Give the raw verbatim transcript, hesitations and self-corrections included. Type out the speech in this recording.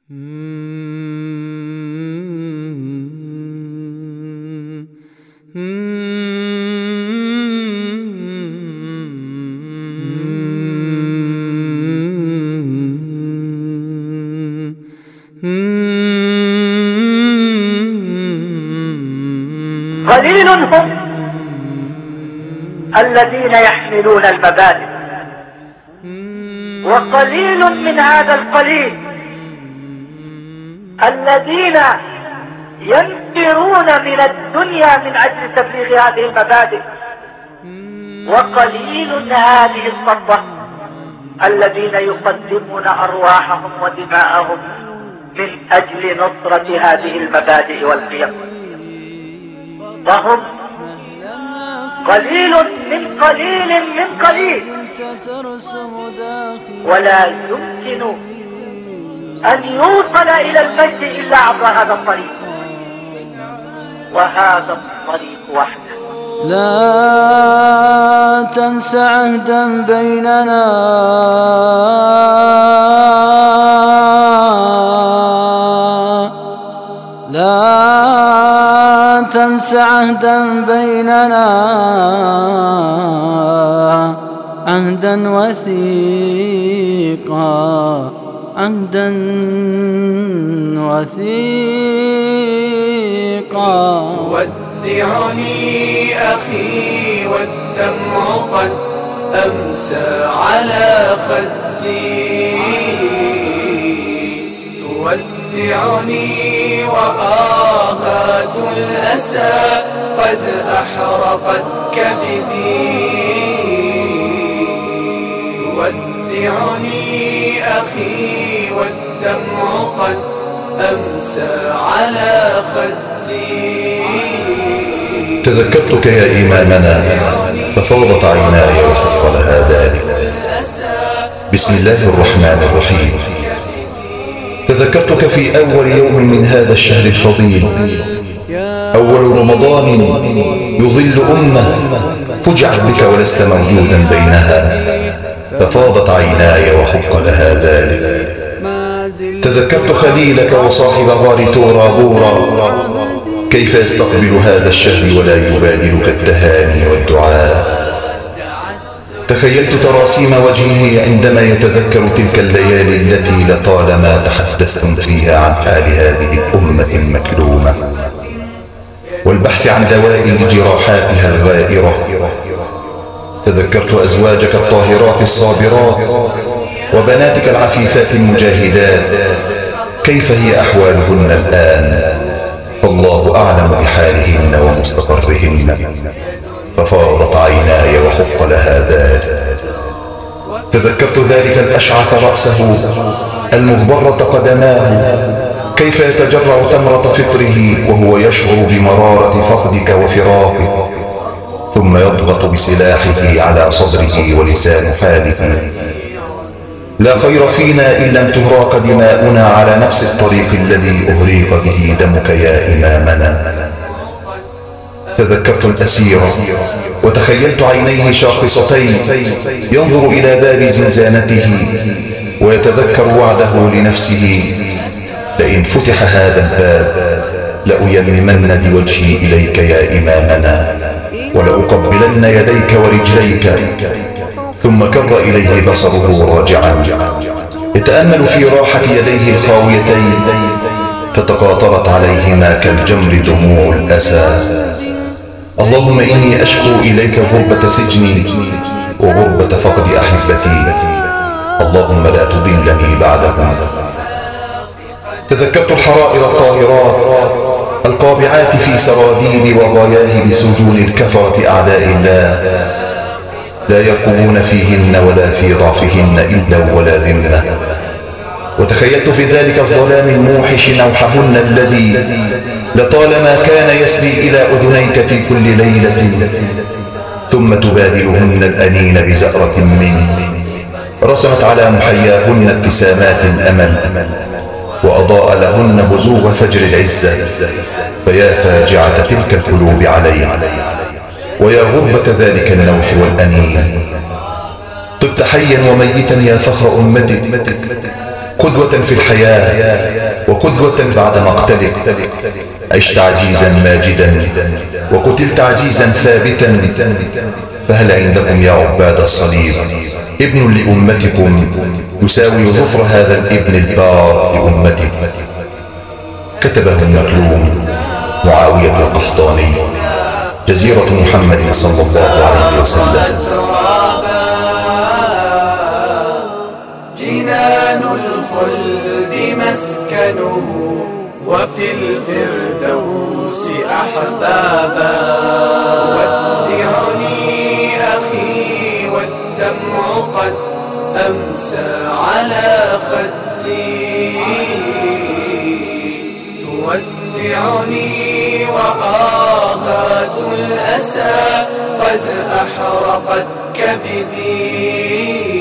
قليل هم الذين يحملون المبادئ، وقليل من هذا القليل الذين ينفرون من الدنيا من أجل تبليغ هذه المبادئ، وقليل هذه الصفة الذين يقدمون أرواحهم ودماءهم من أجل نصرة هذه المبادئ والقيم. فهم قليل من قليل من قليل، ولا يمكن أن يوصل إلى المجد إلا عبر هذا الطريق، وهذا الطريق وحده. لا تنس عهدا بيننا لا تنس عهدا بيننا، عهدا وثيقا عهدا وثيقا. تودعني أخي والدمع قد أمسى على خدي، تودعني وآهات الأسى قد أحرقت كبدي، تودعني أخي والدمع قد أمسى على خدي. تذكرتك يا إمامنا ففاضت عيناي وحق لها ذلك. بسم الله الرحمن الرحيم. تذكرتك في أول يوم من هذا الشهر الفضيل، أول رمضان يظل أمة فجعت بك ولست موجودا بينها، ففاضت عيناي وحق لها ذلك. تذكرت خليلك وصاحب غار تورا بورا، كيف يستقبل هذا الشهر ولا يبادلك التهاني والدعاء. تخيلت تراسيم وجهه عندما يتذكر تلك الليالي التي لطالما تحدثتم فيها عن حال هذه الأمة المكلومة، والبحث عن دواء لجراحاتها الغائرة. تذكرت أزواجك الطاهرات الصابرات وبناتك العفيفات المجاهدات، كيف هي أحوالهن الآن، فالله أعلم بحالهن ومستقرهن. ففاضت عيناي وحق لها ذلك. تذكرت ذلك الأشعث رأسه المغبرة قدماه، كيف يتجرع تمرة فطره وهو يشعر بمرارة فقدك وفراقك، ثم يضغط بسلاحه على صدره ولسان حاله. لا خير فينا إن لم تهراق دماؤنا على نفس الطريق الذي أهريق به دمك يا إمامنا. تذكرت الأسير وتخيلت عينيه شاخصتين ينظر إلى باب زنزانته ويتذكر وعده لنفسه: لئن فتح هذا الباب لأيممن بوجهي إليك يا إمامنا، ولأقبلن يديك ورجليك. ثم كر إليه بصره راجعا يتأمل في راحة يديه الخاويتين، فتقاطرت عليهما كالجمر دموع الأسى. اللهم إني أشكو إليك غربة سجني وغربة فقد أحبتي، اللهم لا تضلني بعدهم. تذكرت الحرائر الطاهرات القابعات في سراديب وغياه بسجون الكفرة أعداء الله، لا يرقبون فيهن ولا في ضعفهن إلا ولا ذمة. وتخيلت في ذلك الظلام الموحش نوحهن الذي لطالما كان يسري إلى أذنيك في كل ليلة، ثم تبادلهن الأنين بزأرة منه رسمت على محياهن ابتسامات الأمل، وأضاء لهن بزوغ فجر العزة. فيا فاجعة تلك القلوب علي، ويا غربة ذلك النوح والأنين. طبت حيا وميتا يا فخر أمتك، قدوة في الحياة وقدوة بعد مقتلك. عشت عزيزا ماجدا وقتلت عزيزا ثابتا، فهل عندكم يا عباد الصليب ابن لأمتكم يساوي ظفر هذا الابن البار لأمته؟ كتبه المكلوم معاوية القحطاني، جزيرة محمد صلى الله عليه وسلم. جنان الخلد مسكنه وفي الفردوس أحبابا. ودعني أخي والدمع قد أمسى على خدي، تودعني وآهات الأسى قد أحرقت كبدي.